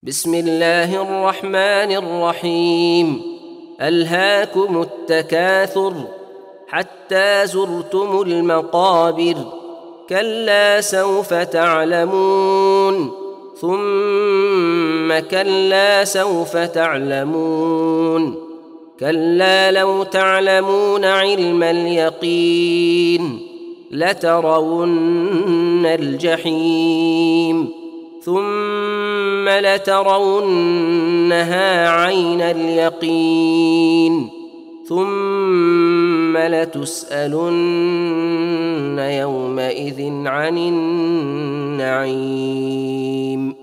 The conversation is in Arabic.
بسم الله الرحمن الرحيم. ألهاكم التكاثر حتى زرتم المقابر، كلا سوف تعلمون ثم كلا سوف تعلمون، كلا لو تعلمون علم اليقين لترون الجحيم ثم لترونها عين اليقين ثم لتسألن يومئذ عن النعيم.